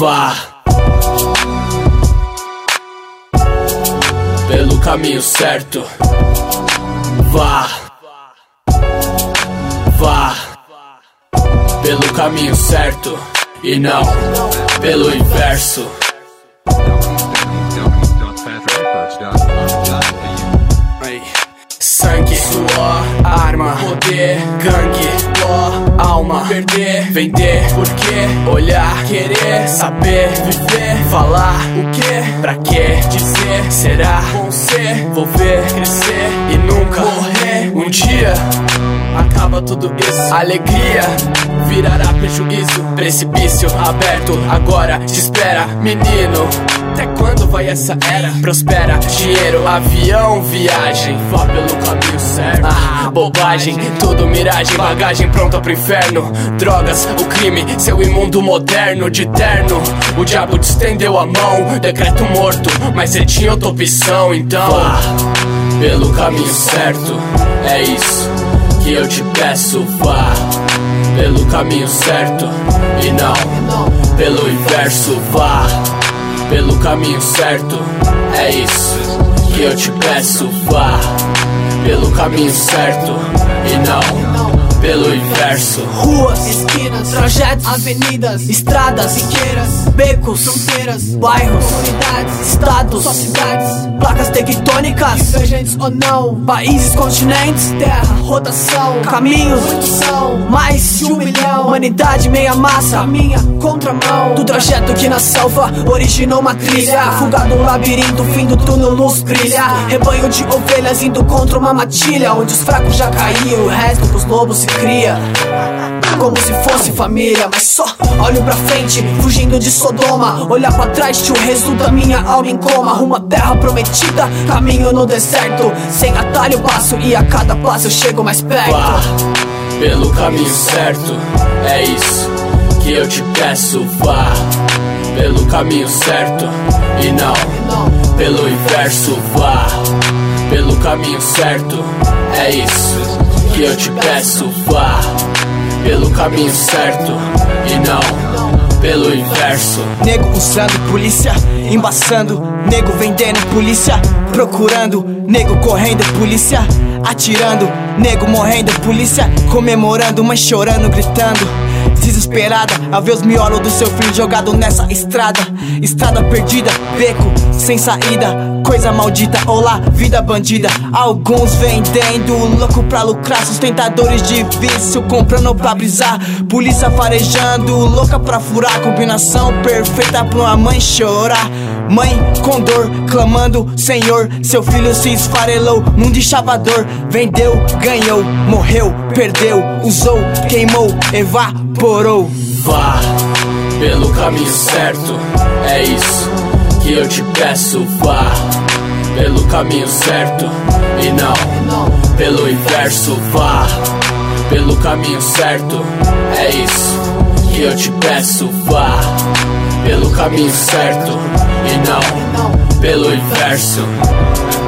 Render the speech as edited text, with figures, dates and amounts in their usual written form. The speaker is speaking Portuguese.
Vá pelo caminho certo. Vá pelo caminho certo e não pelo inverso. Sangue, suor, arma, poder, gangue, dó, alma, perder, vender, porquê, olhar, querer, saber, viver, falar, o que, pra quê, dizer, será, bom ser, vou ver, crescer e nunca morrer. Um dia acaba tudo isso, alegria virará prejuízo, precipício aberto, agora te espera, menino. Até quando vai essa era? Prospera, dinheiro, avião, viagem. Vá pelo caminho certo. Bobagem, tudo miragem, bagagem pronta pro inferno. Drogas, o crime, seu imundo moderno de terno. O diabo te estendeu a mão, decreto morto, mas você tinha outra opção, então vá pelo caminho certo, é isso que eu te peço. Vá pelo caminho certo e não pelo inverso. Vá pelo caminho certo, é isso que eu te peço. Vá pelo caminho certo e não pelo inverso. Ruas, esquinas, trajetos, avenidas, estradas, riqueiras, becos, fronteiras, bairros, comunidades, estados, só cidades, placas tectônicas, divergentes ou não, países, continentes, terra, rotação, caminhos, muitos são, mais de 1 milhão, humanidade meia massa, caminha contramão do trajeto que na selva originou uma trilha, fuga do labirinto, fim do túnel, luz brilha, rebanho de ovelhas indo contra uma matilha, onde os fracos já caíram, o resto pros lobos se cria, como se fosse família. Mas só olho pra frente, fugindo de Sodoma. Olhar pra trás, tio, resulta minha alma em coma. Rumo à terra prometida, caminho no deserto. Sem atalho passo e a cada passo eu chego mais perto. Vá pelo caminho certo, é isso que eu te peço. Vá pelo caminho certo e não pelo inverso. Vá pelo caminho certo, é isso que eu te peço. Vá pelo caminho certo e não pelo inverso. Nego usando polícia, embaçando, nego vendendo polícia, procurando, nego correndo polícia, atirando, nego morrendo polícia, comemorando, mãe chorando, gritando, desesperada ao ver os miolos do seu filho jogado nessa estrada. Estrada perdida, beco sem saída, coisa maldita, olá, vida bandida. Alguns vendendo, louco pra lucrar, sustentadores de vício, comprando pra brisar. Polícia farejando, louca pra furar, combinação perfeita pra uma mãe chorar. Mãe com dor, clamando, Senhor, seu filho se esfarelou num deschavador. Vendeu, ganhou, morreu, perdeu, usou, queimou, evaporou. Vá pelo caminho certo, é isso que eu te peço. Vá pelo caminho certo e não pelo inverso. Vá pelo caminho certo, é isso que eu te peço. Vá pelo caminho certo e não pelo inverso.